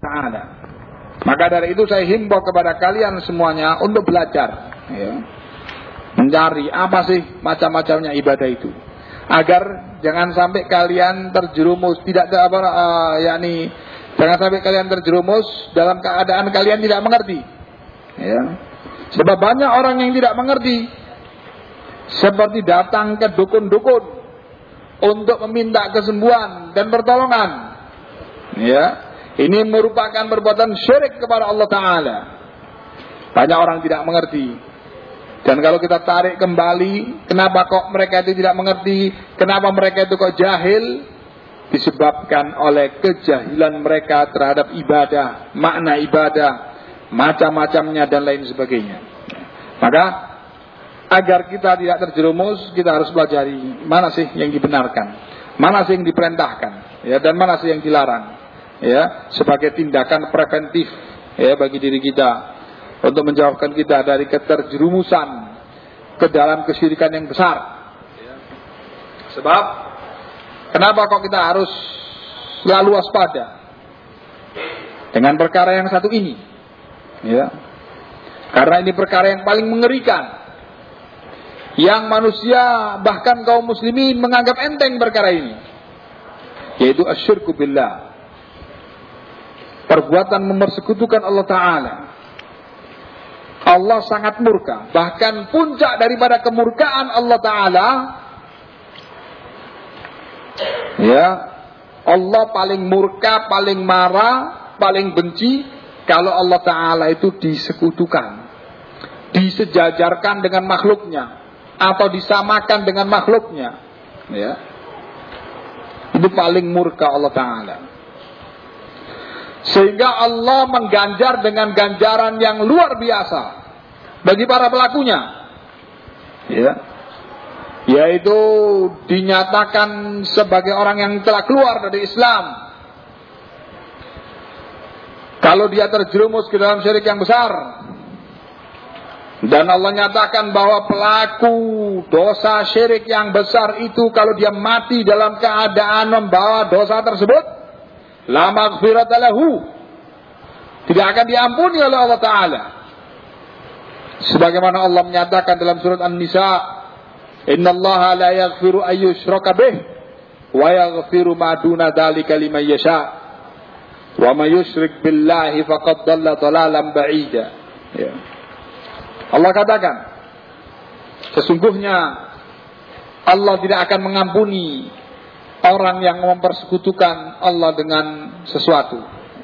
Ta'ala. Maka dari itu saya himbau kepada kalian semuanya untuk belajar, ya, mencari apa sih macam-macamnya ibadah itu, agar jangan sampai kalian terjerumus jangan sampai kalian terjerumus dalam keadaan kalian tidak mengerti, ya. Sebab banyak orang yang tidak mengerti, seperti datang ke dukun-dukun untuk meminta kesembuhan dan pertolongan, ya. Ini merupakan perbuatan syirik kepada Allah Ta'ala. Banyak orang tidak mengerti. Dan kalau kita tarik kembali, kenapa kok mereka itu tidak mengerti, kenapa mereka itu kok jahil, disebabkan oleh kejahilan mereka terhadap ibadah, makna ibadah, macam-macamnya dan lain sebagainya. Maka agar kita tidak terjerumus, kita harus pelajari mana sih yang dibenarkan, mana sih yang diperintahkan, ya, dan mana sih yang dilarang, ya, sebagai tindakan preventif, ya, bagi diri kita untuk menjauhkan kita dari keterjerumusan ke dalam kesyirikan yang besar. Sebab kenapa kok kita harus selalu waspada dengan perkara yang satu ini, ya? Karena ini perkara yang paling mengerikan, yang manusia bahkan kaum muslimin menganggap enteng perkara ini, yaitu asyirku billah, perbuatan mempersekutukan Allah Ta'ala. Allah sangat murka. Bahkan puncak daripada kemurkaan Allah Ta'ala, ya, Allah paling murka, paling marah, paling benci kalau Allah Ta'ala itu disekutukan, disejajarkan dengan makhluknya, atau disamakan dengan makhluknya, ya. Itu paling murka Allah Ta'ala. Sehingga Allah mengganjar dengan ganjaran yang luar biasa bagi para pelakunya, ya, yaitu dinyatakan sebagai orang yang telah keluar dari Islam kalau dia terjerumus ke dalam syirik yang besar. Dan Allah nyatakan bahwa pelaku dosa syirik yang besar itu kalau dia mati dalam keadaan membawa dosa tersebut, la maghfirata lahu, tidak akan diampuni oleh Allah Ta'ala. Sebagaimana Allah menyatakan dalam surat An-Nisa, innallaha la yaghfiru ayyushraka bih wa yaghfiru ma duna dzalika liman yasha wa may yusyrik billahi faqad dhalla dhalalan ba'ida, ya. Allah katakan, sesungguhnya Allah tidak akan mengampuni orang yang mempersekutukan Allah dengan sesuatu.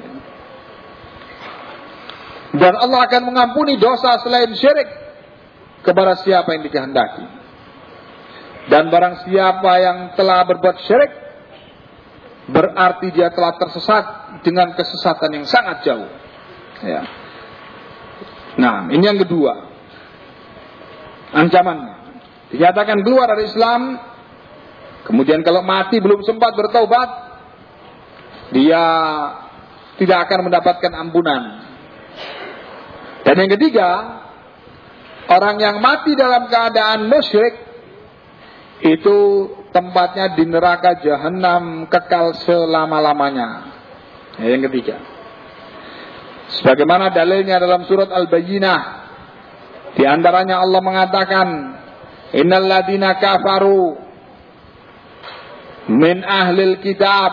Dan Allah akan mengampuni dosa selain syirik kepada siapa yang dikehendaki. Dan barang siapa yang telah berbuat syirik, berarti dia telah tersesat dengan kesesatan yang sangat jauh, ya. Nah, ini yang kedua ancamannya. Dinyatakan keluar dari Islam. Kemudian kalau mati belum sempat bertaubat, dia tidak akan mendapatkan ampunan. Dan yang ketiga, orang yang mati dalam keadaan musyrik itu tempatnya di neraka jahanam kekal selama-lamanya. Yang ketiga, sebagaimana dalilnya dalam surat Al-Bayyinah, di antaranya Allah mengatakan, innal ladina kafaru min ahlil kitab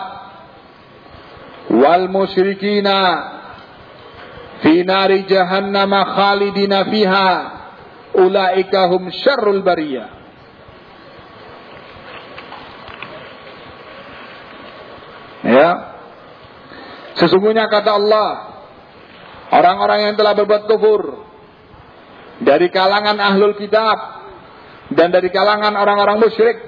wal musyrikina fi nari jahannam khalidina fiha ulaika hum syarrul bariyah. Ya, sesungguhnya kata Allah, orang-orang yang telah berbuat kufur dari kalangan ahlul kitab dan dari kalangan orang-orang musyrik,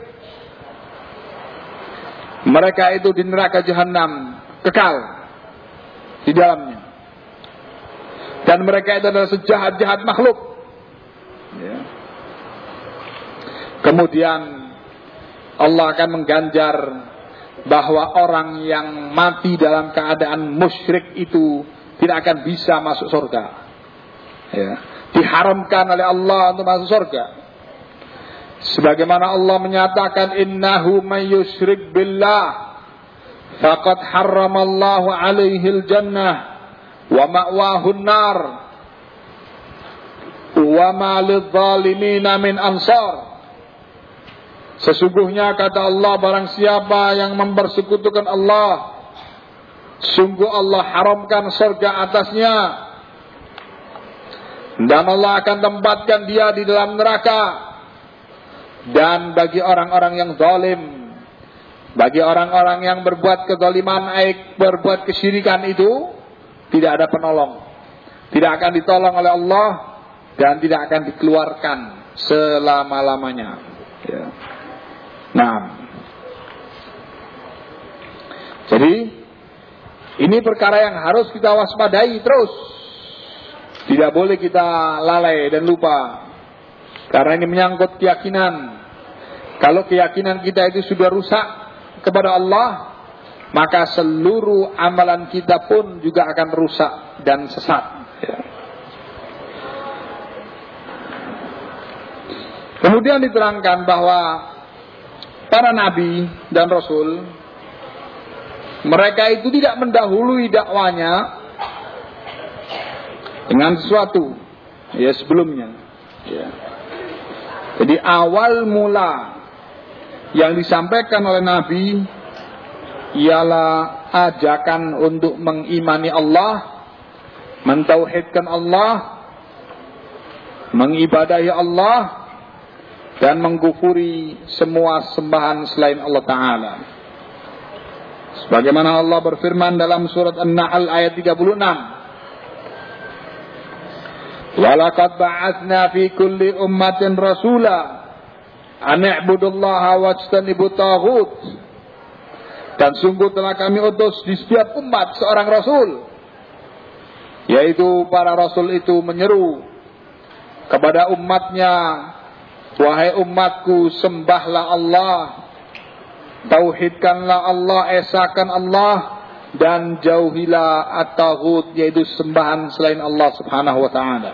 mereka itu di neraka jahanam kekal di dalamnya. Dan mereka itu adalah sejahat-jahat makhluk, ya. Kemudian Allah akan mengganjar bahwa orang yang mati dalam keadaan musyrik itu tidak akan bisa masuk surga, ya. Diharamkan oleh Allah untuk masuk surga. Sebagaimana Allah menyatakan, innahu may yusyrik billah faqad harramallahu alaihil jannah wa ma'wahun nar wa ma lidzalimina min ansar. Sesungguhnya kata Allah, barang siapa yang mempersekutukan Allah, sungguh Allah haramkan surga atasnya, dan Allah akan tempatkan dia di dalam neraka. Dan bagi orang-orang yang zalim, bagi orang-orang yang berbuat kezaliman, berbuat kesyirikan itu, tidak ada penolong, tidak akan ditolong oleh Allah, dan tidak akan dikeluarkan selama-lamanya. Ya. Nah, jadi ini perkara yang harus kita waspadai terus. Tidak boleh kita lalai dan lupa. Karena ini menyangkut keyakinan. Kalau keyakinan kita itu sudah rusak kepada Allah, maka seluruh amalan kita pun juga akan rusak dan sesat. Ya. Kemudian diterangkan bahwa para nabi dan rasul, mereka itu tidak mendahului dakwanya dengan sesuatu ya sebelumnya. Ya. Jadi awal mula yang disampaikan oleh Nabi ialah ajakan untuk mengimani Allah, mentauhidkan Allah, mengibadahi Allah, dan mengkufuri semua sembahan selain Allah Ta'ala. Sebagaimana Allah berfirman dalam surat An-Nahl ayat 36. Walaqad ba'atsna fi kulli ummatin rasula an i'budullaha wajtanibut taghut. Dan sungguh telah kami utus di setiap umat seorang rasul, yaitu para rasul itu menyeru kepada umatnya, wahai umatku, sembahlah Allah, tauhidkanlah Allah, esakan Allah, dan jauhilah at-taghut, yaitu sembahan selain Allah Subhanahu wa ta'ala.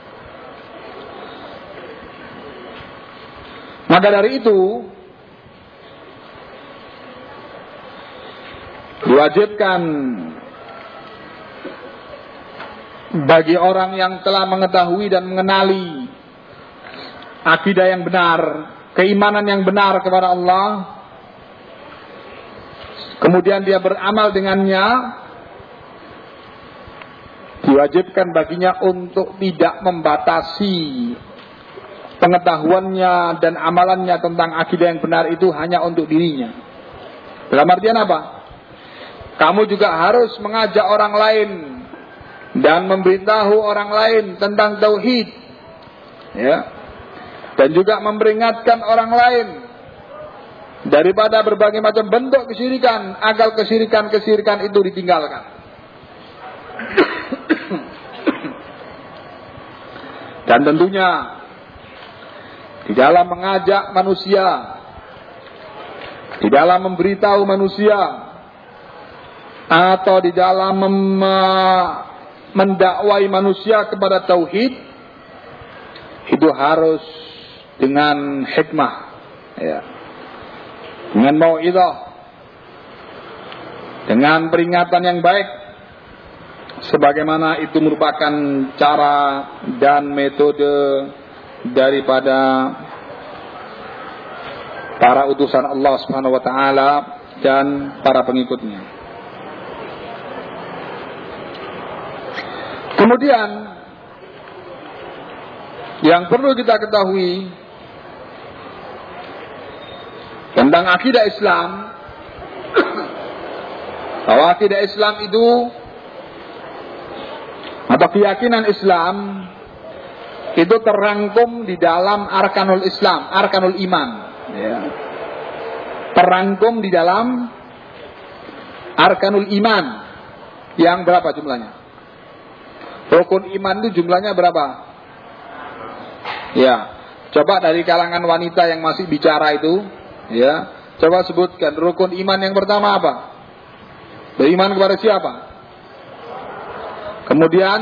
Maka dari itu diwajibkan bagi orang yang telah mengetahui dan mengenali akidah yang benar, keimanan yang benar kepada Allah, kemudian dia beramal dengannya, diwajibkan baginya untuk tidak membatasi pengetahuannya dan amalannya tentang akidah yang benar itu hanya untuk dirinya. Dalam artian apa? Kamu juga harus mengajak orang lain dan memberitahu orang lain tentang tauhid, ya, dan juga memperingatkan orang lain daripada berbagai macam bentuk kesyirikan, agar kesyirikan itu ditinggalkan. Dan tentunya di dalam mengajak manusia, di dalam memberitahu manusia, atau di dalam mendakwai manusia kepada tauhid, itu harus dengan hikmah, ya, dengan mau'izah, dengan peringatan yang baik, sebagaimana itu merupakan cara dan metode daripada para utusan Allah Subhanahu wa ta'ala dan para pengikutnya. Kemudian yang perlu kita ketahui tentang akidah Islam, bahwa akidah Islam itu atau keyakinan Islam itu terangkum di dalam arkanul Islam, arkanul iman, ya. Terangkum di dalam arkanul iman yang berapa jumlahnya? Rukun iman itu jumlahnya berapa? Ya, coba dari kalangan wanita yang masih bicara itu, ya, coba sebutkan rukun iman yang pertama apa? Beriman kepada siapa? Kemudian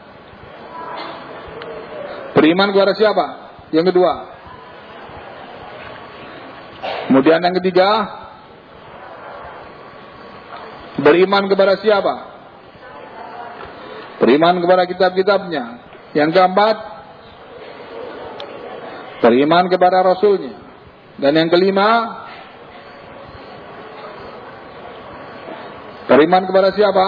beriman kepada siapa? Yang kedua. Kemudian yang ketiga, Beriman kepada siapa? Beriman kepada kitab-kitabnya. Yang keempat, beriman kepada Rasulnya. Dan yang kelima, beriman kepada siapa?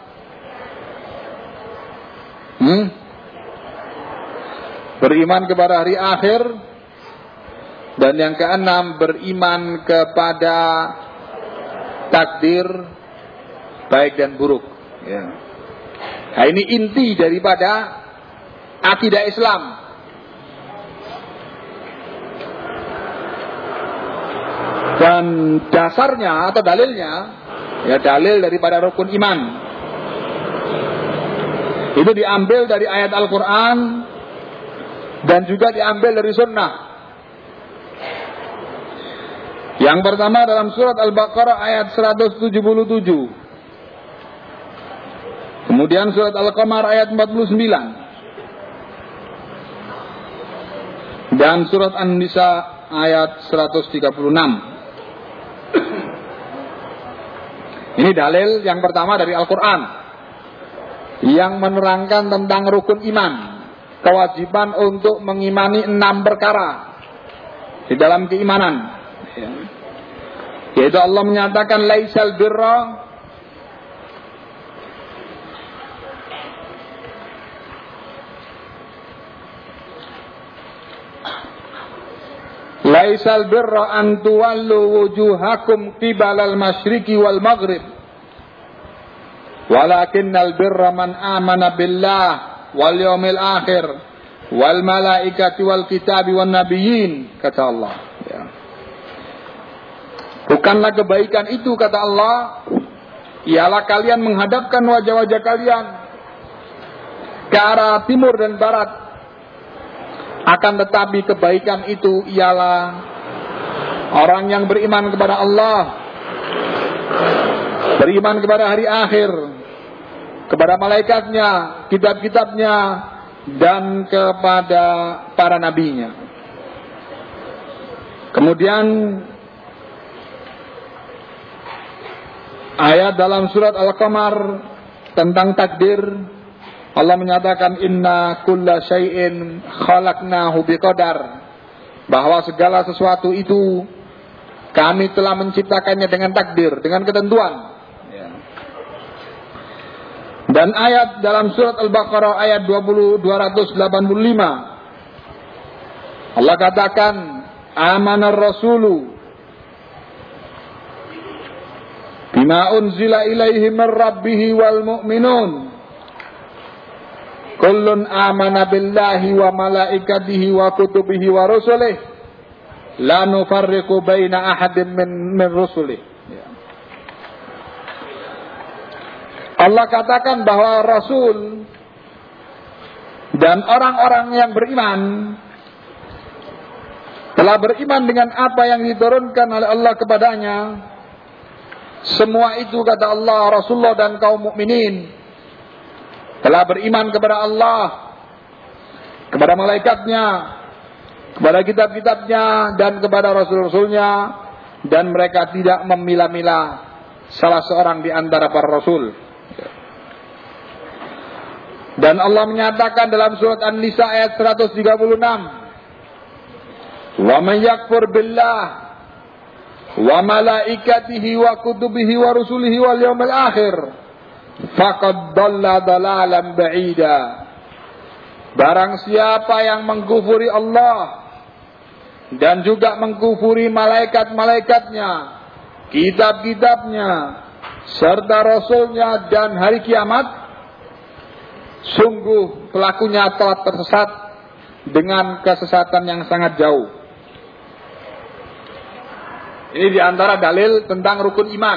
Beriman kepada hari akhir. Dan yang keenam, beriman kepada takdir baik dan buruk. Ya. Nah, ini inti daripada akidah Islam. Dan dasarnya atau dalilnya, ya dalil daripada rukun iman. Itu diambil dari ayat Al-Quran dan juga diambil dari sunnah. Yang pertama dalam surat Al-Baqarah ayat 177. Kemudian surat Al-Qamar ayat 49. Dan surat An-Nisa ayat 136. Ini dalil yang pertama dari Al-Quran yang menerangkan tentang rukun iman, kewajiban untuk mengimani 6 perkara di dalam keimanan, yaitu Allah menyatakan laisal birra laisal birra an tuwallu wujuhakum qibalal masyriqi wal maghrib walakinnal birra man amana billah wal yawmil akhir wal malaikati wal kitabi wan nabiyyin, kata Allah. Ya. Bukanlah kebaikan itu, kata Allah, ialah kalian menghadapkan wajah-wajah kalian ke arah timur dan barat. Akan tetapi kebaikan itu ialah orang yang beriman kepada Allah, beriman kepada hari akhir, kepada malaikatnya, kitab-kitabnya, dan kepada para nabinya. Kemudian ayat dalam surat Al-Qamar tentang takdir, Allah menyatakan inna kulla syai'in khalaqnahu biqadar, bahwa segala sesuatu itu kami telah menciptakannya dengan takdir, dengan ketentuan. Dan ayat dalam surat Al-Baqarah ayat 285 Allah katakan amanar rasulu bima unzila ilaihi min rabbih wal mu'minun kullun amana billahi wa malaikatihi wa kutubihi wa rusulihi la nufarriqu baina ahadin min rusulihi. Allah katakan bahwa Rasul dan orang-orang yang beriman telah beriman dengan apa yang diturunkan oleh Allah kepadanya. Semua itu, kata Allah, Rasulullah dan kaum mukminin telah beriman kepada Allah, kepada malaikatnya, kepada kitab-kitabnya, dan kepada rasul-rasulnya, dan mereka tidak memilah-milah salah seorang di antara para rasul. Dan Allah menyatakan dalam surat An-Nisa ayat 136, "Wa man yakfur billah wa malaikatihi wa kutubihi wa rusulihi wal yawmil akhir faqad dhalla dhalalan ba'ida." Barang siapa yang mengkufuri Allah dan juga mengkufuri malaikat-malaikatnya, kitab-kitabnya, serta rasulnya dan hari kiamat, sungguh pelakunya telah tersesat dengan kesesatan yang sangat jauh. Ini diantara dalil tentang rukun iman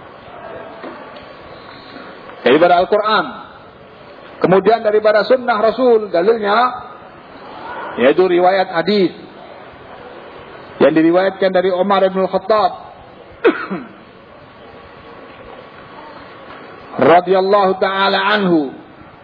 daripada Al-Quran. Kemudian daripada sunnah Rasul, dalilnya yaitu riwayat hadis yang diriwayatkan dari Umar bin Khattab radhiyallahu ta'ala anhu,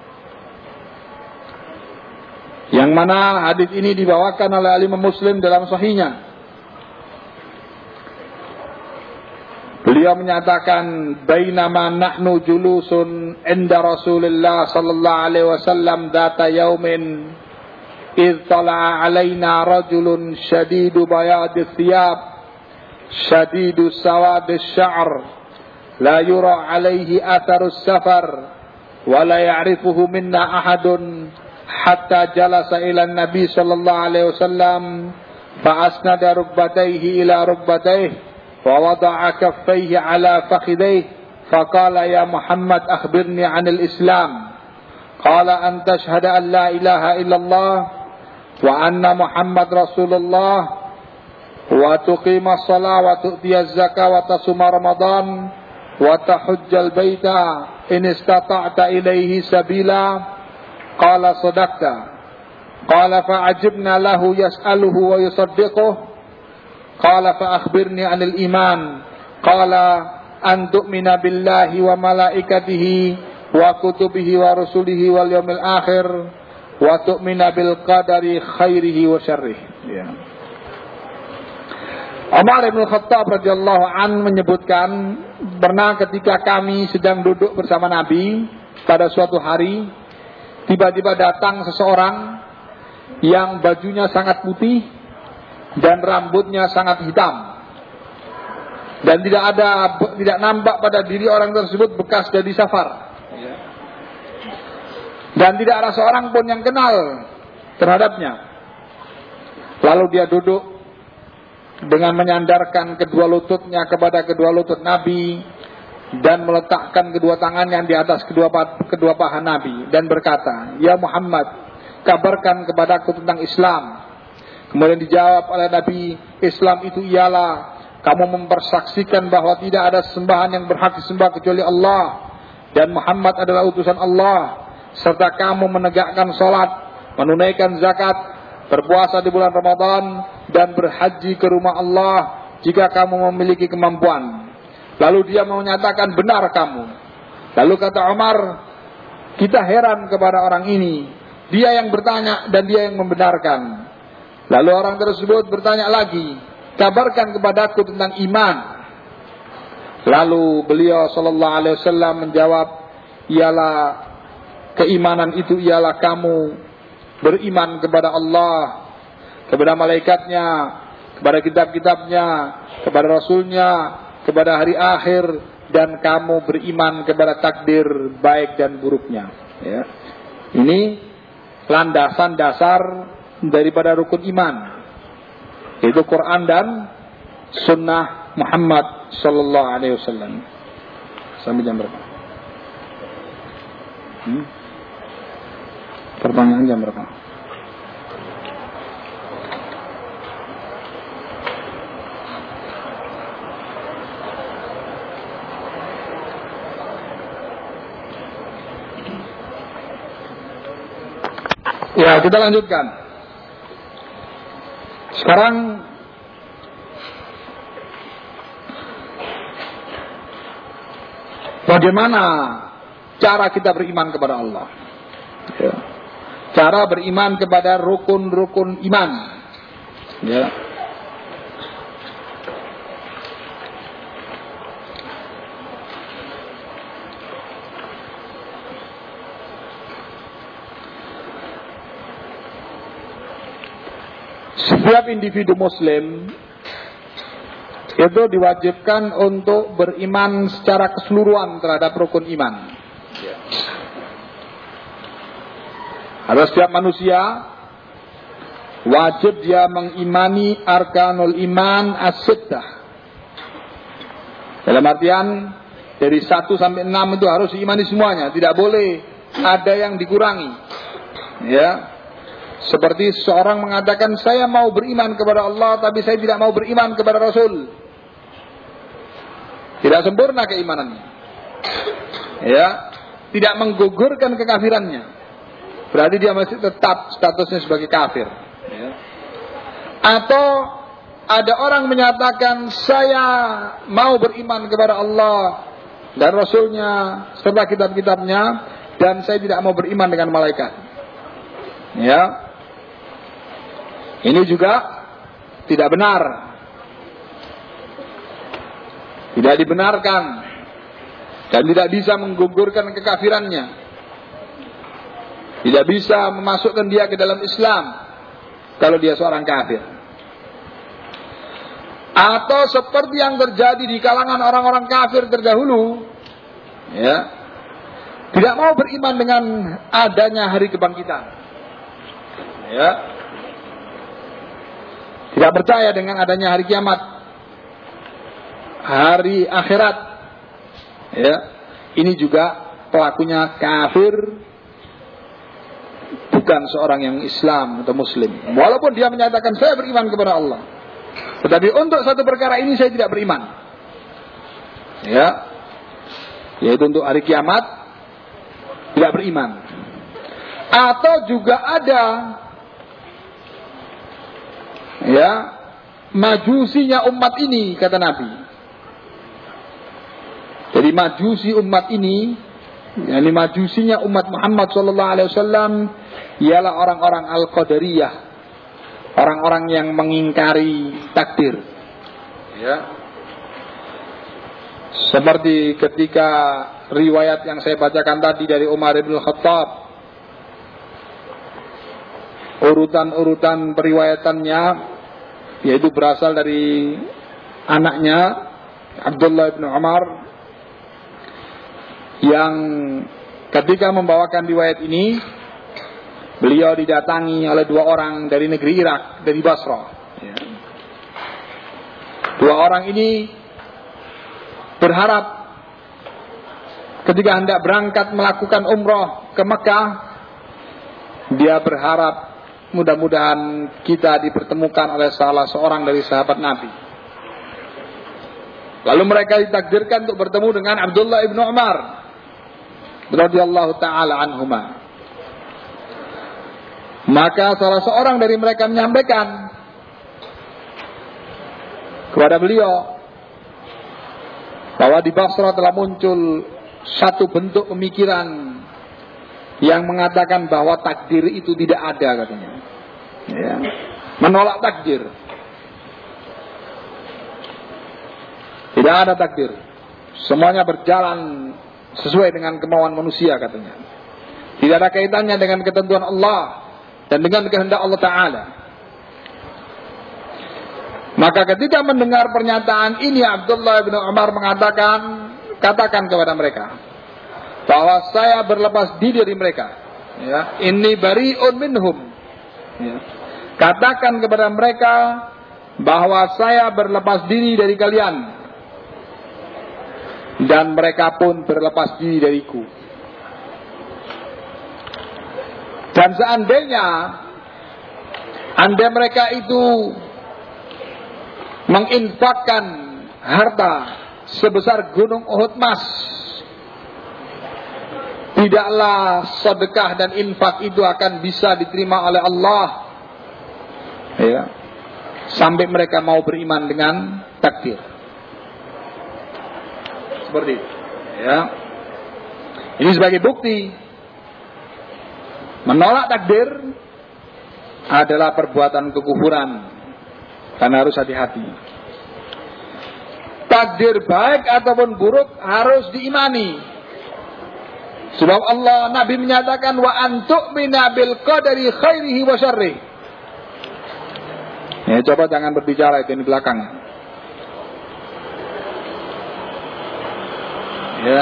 yang mana hadis ini dibawakan oleh Imam Muslim dalam sahihnya. Beliau beliau menyatakan, bainama nahnu julusun inda Rasulillah sallallahu alaihi wasallam dzata yaumin idh tala'a alaina rajulun shadidu bayadis thiyab shadidu sawadis sya'r la yura alaihi atharus safar wa la ya'rifuhu minna ahadun hatta jalasa ila nabi sallallahu alaihi wasallam fa asnada rukbatayhi ila rukbatayhi ووضع كفيه على فخذيه فقال يا محمد أخبرني عن الإسلام قال أن تشهد أن لا إله إلا الله وأن محمد رسول الله وتقيم الصلاة وتؤتي الزكاة وتصوم رمضان وتحج البيت إن استطعت إليه سبيلا قال صدقت قال فعجبنا له يسأله ويصدقه قال فأخبرني عن الإيمان قال أن تؤمن بالله وملائكته وكتبه ورسله واليوم الآخر وتؤمن بالقدر خيره وشره. Umar bin Khattab radhiyallahu an menyebutkan, pernah ketika kami sedang duduk bersama Nabi pada suatu hari, tiba-tiba datang seseorang yang bajunya sangat putih dan rambutnya sangat hitam, dan tidak nampak pada diri orang tersebut bekas dari safar, dan tidak ada seorang pun yang kenal terhadapnya. Lalu dia duduk dengan menyandarkan kedua lututnya kepada kedua lutut Nabi dan meletakkan kedua tangannya di atas kedua paha Nabi dan berkata, "Ya Muhammad, kabarkan kepadaku tentang Islam." Kemudian dijawab oleh Nabi, Islam itu ialah kamu mempersaksikan bahwa tidak ada sembahan yang berhak disembah kecuali Allah, dan Muhammad adalah utusan Allah, serta kamu menegakkan salat, menunaikan zakat, berpuasa di bulan Ramadan, dan berhaji ke rumah Allah jika kamu memiliki kemampuan. Lalu dia menyatakan, benar kamu. Lalu kata Umar, kita heran kepada orang ini, dia yang bertanya dan dia yang membenarkan. Lalu orang tersebut bertanya lagi, kabarkan kepadaku tentang iman. Lalu beliau sallallahu alaihi wasallam menjawab, ialah keimanan itu ialah kamu beriman kepada Allah, kepada malaikatnya, kepada kitab-kitabnya, kepada rasulnya, kepada hari akhir, dan kamu beriman kepada takdir baik dan buruknya. Ya. Ini landasan dasar daripada rukun iman, yaitu Quran dan Sunnah Muhammad Sallallahu Alaihi Wasallam. Sampai jam berapa? Pertanyaan jam berapa? Ya, kita lanjutkan. Sekarang bagaimana cara kita beriman kepada Allah? Ya. Cara beriman kepada rukun-rukun iman. Ya. Setiap individu muslim itu diwajibkan untuk beriman secara keseluruhan terhadap rukun iman. Ada setiap manusia wajib dia mengimani arkanul iman as-sittah. Dalam artian dari 1 sampai 6 itu harus diimani semuanya, tidak boleh ada yang dikurangi. Ya. Seperti seorang mengatakan, saya mau beriman kepada Allah, tapi saya tidak mau beriman kepada Rasul. Tidak sempurna keimanannya. Ya, tidak menggugurkan kekafirannya. Berarti dia masih tetap statusnya sebagai kafir. Ya. Atau ada orang menyatakan, saya mau beriman kepada Allah dan Rasulnya serta kitab-kitabnya, dan saya tidak mau beriman dengan malaikat. Ya. Ini juga tidak benar. tidak dibenarkan dan tidak bisa menggugurkan kekafirannya, tidak bisa memasukkan dia ke dalam Islam kalau dia seorang kafir. Atau seperti yang terjadi di kalangan orang-orang kafir terdahulu, ya, tidak mau beriman dengan adanya hari kebangkitan, ya, tidak percaya dengan adanya hari kiamat, hari akhirat, ya. Ini juga pelakunya kafir, bukan seorang yang Islam atau Muslim, walaupun dia menyatakan saya beriman kepada Allah, tetapi untuk satu perkara ini saya tidak beriman, ya, yaitu untuk hari kiamat tidak beriman. Atau juga ada, ya, majusinya umat ini, kata Nabi. Jadi majusi umat ini, yakni majusinya umat Muhammad SAW, ialah orang-orang Al-Qadariyah, orang-orang yang mengingkari takdir, ya. Seperti ketika riwayat yang saya bacakan tadi dari Umar bin Khattab, urutan-urutan periwayatannya yaitu berasal dari anaknya Abdullah bin Umar, yang ketika membawakan riwayat ini, beliau didatangi oleh dua orang dari negeri Irak, dari Basra, ya. Dua orang ini berharap ketika hendak berangkat melakukan umroh ke Mekah, dia berharap mudah-mudahan kita dipertemukan oleh salah seorang dari sahabat Nabi. Lalu mereka ditakdirkan untuk bertemu dengan Abdullah ibn Umar radhiyallahu ta'ala anhuma. Maka salah seorang dari mereka menyampaikan kepada beliau bahwa di Basra telah muncul satu bentuk pemikiran yang mengatakan bahwa takdir itu tidak ada, katanya, ya, menolak takdir. Tidak ada takdir, semuanya berjalan sesuai dengan kemauan manusia, katanya. Tidak ada kaitannya dengan ketentuan Allah dan dengan kehendak Allah Ta'ala. Maka ketika mendengar pernyataan ini, Abdullah bin Umar mengatakan, katakan kepada mereka bahwa saya berlepas diri dari mereka, ya, inni bari'un minhum, ya. Katakan kepada mereka bahwa saya berlepas diri dari kalian, dan mereka pun berlepas diri dariku. Dan seandainya mereka itu menginfakkan harta sebesar gunung Uhud mas, tidaklah sedekah dan infak itu akan bisa diterima oleh Allah, ya, sampai mereka mau beriman dengan takdir. Seperti itu, ya. Ini sebagai bukti menolak takdir adalah perbuatan kekufuran, karena harus hati-hati. Takdir baik ataupun buruk harus diimani. Sebab Allah, Nabi menyatakan wa antu'mina bil qadari khairihi wa syarrih. Ya, coba jangan berbicara itu di belakang. Ya.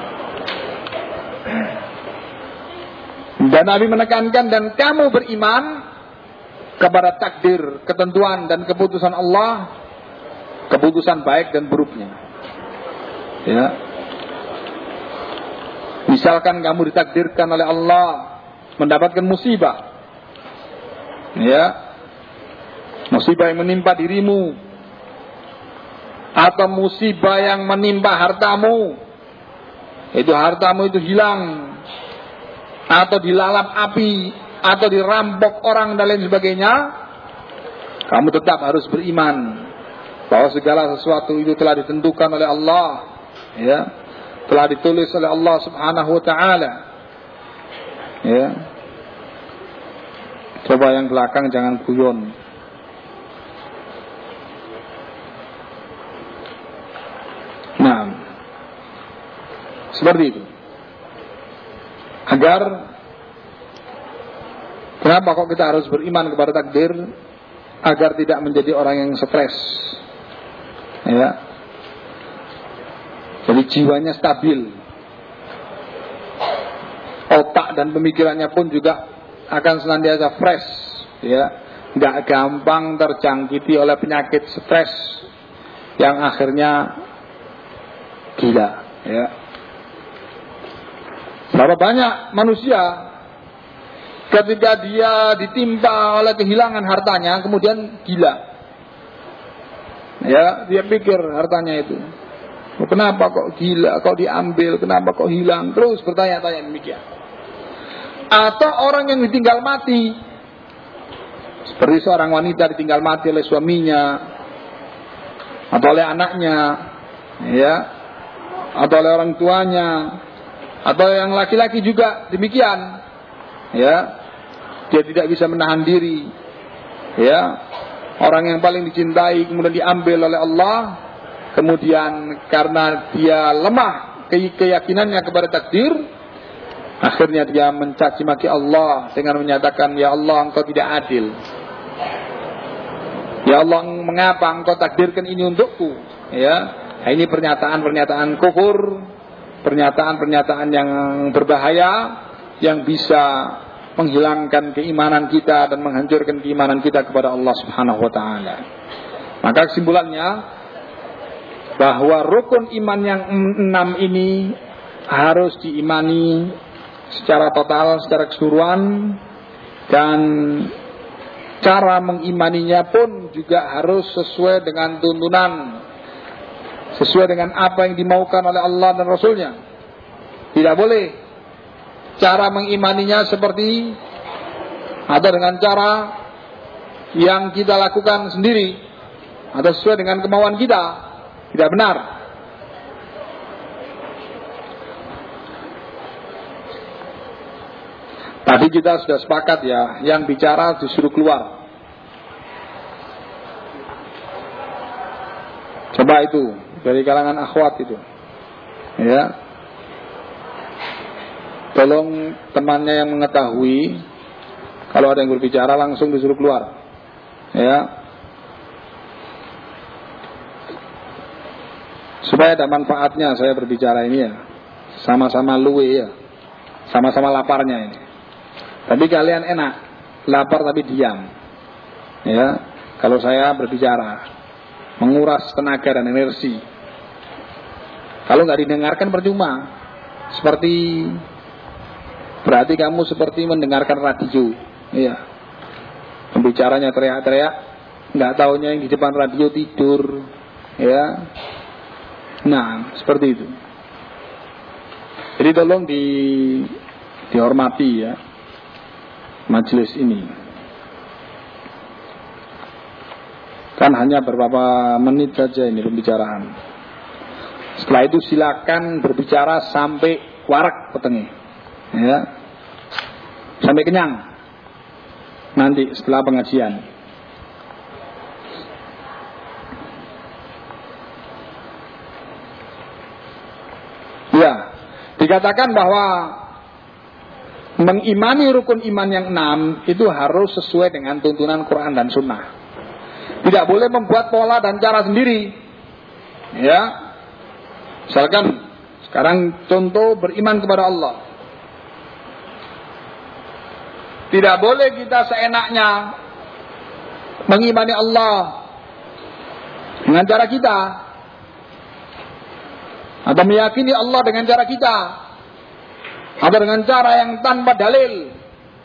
Dan Nabi menekankan, dan kamu beriman kepada takdir, ketentuan dan keputusan Allah, keputusan baik dan buruknya. Ya. Misalkan kamu ditakdirkan oleh Allah mendapatkan musibah, ya, musibah yang menimpa dirimu, atau musibah yang menimpa hartamu, itu hartamu itu hilang, atau dilalap api, atau dirampok orang dan lain sebagainya, kamu tetap harus beriman bahwa segala sesuatu itu telah ditentukan oleh Allah, ya, telah ditulis oleh Allah Subhanahu wa ta'ala, ya. Coba yang belakang jangan guyon. Seperti itu. Agar kenapa kok kita harus beriman kepada takdir? Agar tidak menjadi orang yang stres. Ya. Jadi jiwanya stabil. Otak dan pemikirannya pun juga akan senantiasa fresh, ya. Nggak gampang terjangkiti oleh penyakit stres yang akhirnya gila, ya. Berapa banyak manusia ketika dia ditimpa oleh kehilangan hartanya kemudian gila, ya. Dia pikir hartanya itu, kenapa kok gila, kok diambil, kenapa kok hilang, terus bertanya-tanya demikian. Atau orang yang ditinggal mati, seperti seorang wanita ditinggal mati oleh suaminya atau oleh anaknya, ya, atau oleh orang tuanya, atau yang laki-laki juga demikian, ya. Dia tidak bisa menahan diri, ya. Orang yang paling dicintai kemudian diambil oleh Allah, kemudian karena dia lemah keyakinannya kepada takdir, akhirnya dia mencaci maki Allah dengan menyatakan, ya Allah, engkau tidak adil. Ya Allah, mengapa engkau takdirkan ini untukku? Ya, nah, ini pernyataan-pernyataan kufur, pernyataan-pernyataan yang berbahaya, yang bisa menghilangkan keimanan kita dan menghancurkan keimanan kita kepada Allah Subhanahu wa taala. Maka kesimpulannya bahwa rukun iman yang 6 ini harus diimani secara total, secara keseluruhan, dan cara mengimaninya pun juga harus sesuai dengan tuntunan, sesuai dengan apa yang dimaukan oleh Allah dan Rasulnya. Tidak boleh cara mengimaninya seperti atau dengan cara yang kita lakukan sendiri atau sesuai dengan kemauan kita. Tidak benar. Tadi kita sudah sepakat, ya, yang bicara disuruh keluar. Coba itu dari kalangan akhwat itu, ya, tolong temannya yang mengetahui kalau ada yang berbicara langsung disuruh keluar, ya, supaya ada manfaatnya saya berbicara ini, ya. Sama-sama luwe, ya, sama-sama laparnya ini. Tapi kalian enak, lapar tapi diam, ya. Kalau saya berbicara, menguras tenaga dan energi. Kalau nggak didengarkan percuma. Berarti kamu seperti mendengarkan radio, ya. Pembicaranya teriak-teriak, nggak taunya yang di depan radio tidur, ya. Nah, seperti itu. Jadi tolong dihormati, ya, majelis ini. Kan hanya beberapa menit saja ini pembicaraan. Setelah itu silakan berbicara sampai warak petenge, ya, sampai kenyang. Nanti setelah pengajian. Ya, dikatakan bahwa mengimani rukun iman yang 6 itu harus sesuai dengan tuntunan Quran dan Sunnah. Tidak boleh membuat pola dan cara sendiri, ya. Misalkan sekarang contoh beriman kepada Allah. Tidak boleh kita seenaknya mengimani Allah dengan cara kita, atau meyakini Allah dengan cara kita, atau dengan cara yang tanpa dalil.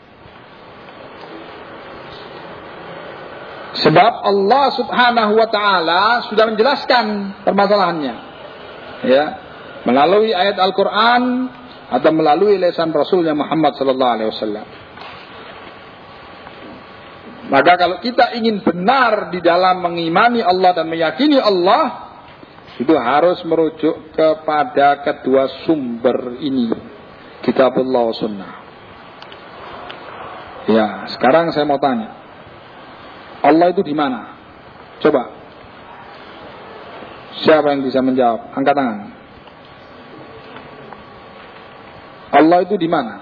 Sebab Allah Subhanahu wa taala sudah menjelaskan permasalahannya, ya, melalui ayat Al-Qur'an atau melalui lisan Rasulnya Muhammad sallallahu alaihi wasallam. Maka kalau kita ingin benar di dalam mengimani Allah dan meyakini Allah, itu harus merujuk kepada kedua sumber ini, Kitabullah wa Sunnah. Ya, sekarang saya mau tanya, Allah itu di mana? Coba, siapa yang bisa menjawab? Angkat tangan. Allah itu di mana?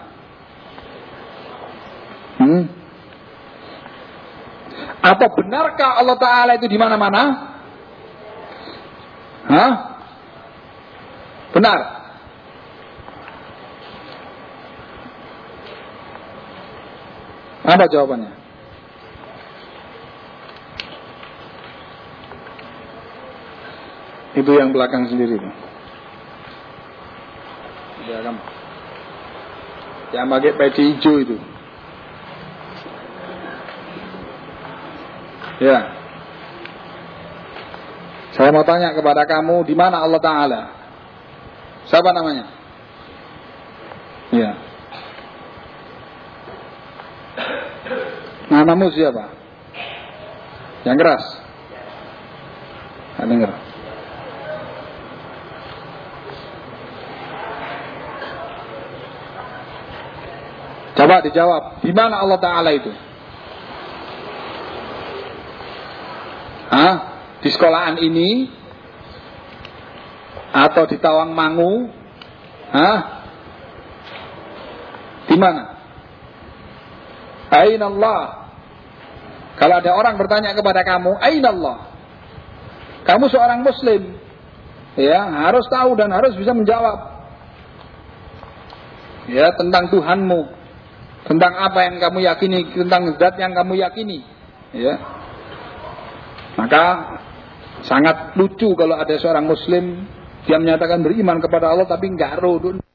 Atau benarkah Allah Ta'ala itu di mana-mana? Hah? Benar. Apa jawabannya? Itu yang belakang sendiri itu. Ya, kamu. Yang pakai peci hijau itu. Ya. Saya mau tanya kepada kamu, di mana Allah Ta'ala? Siapa namanya? Ya. Namamu siapa? Yang keras? Nggak dengar. Coba dijawab, di mana Allah Ta'ala itu? Hah? Di sekolahan ini? Atau di Tawangmangu? Hah? Di mana? Aina Allah? Kalau ada orang bertanya kepada kamu, Aina Allah? Kamu seorang muslim, ya, harus tahu dan harus bisa menjawab. Ya, tentang Tuhanmu, tentang apa yang kamu yakini, tentang zat yang kamu yakini, ya. Maka sangat lucu kalau ada seorang muslim dia menyatakan beriman kepada Allah tapi enggak roh.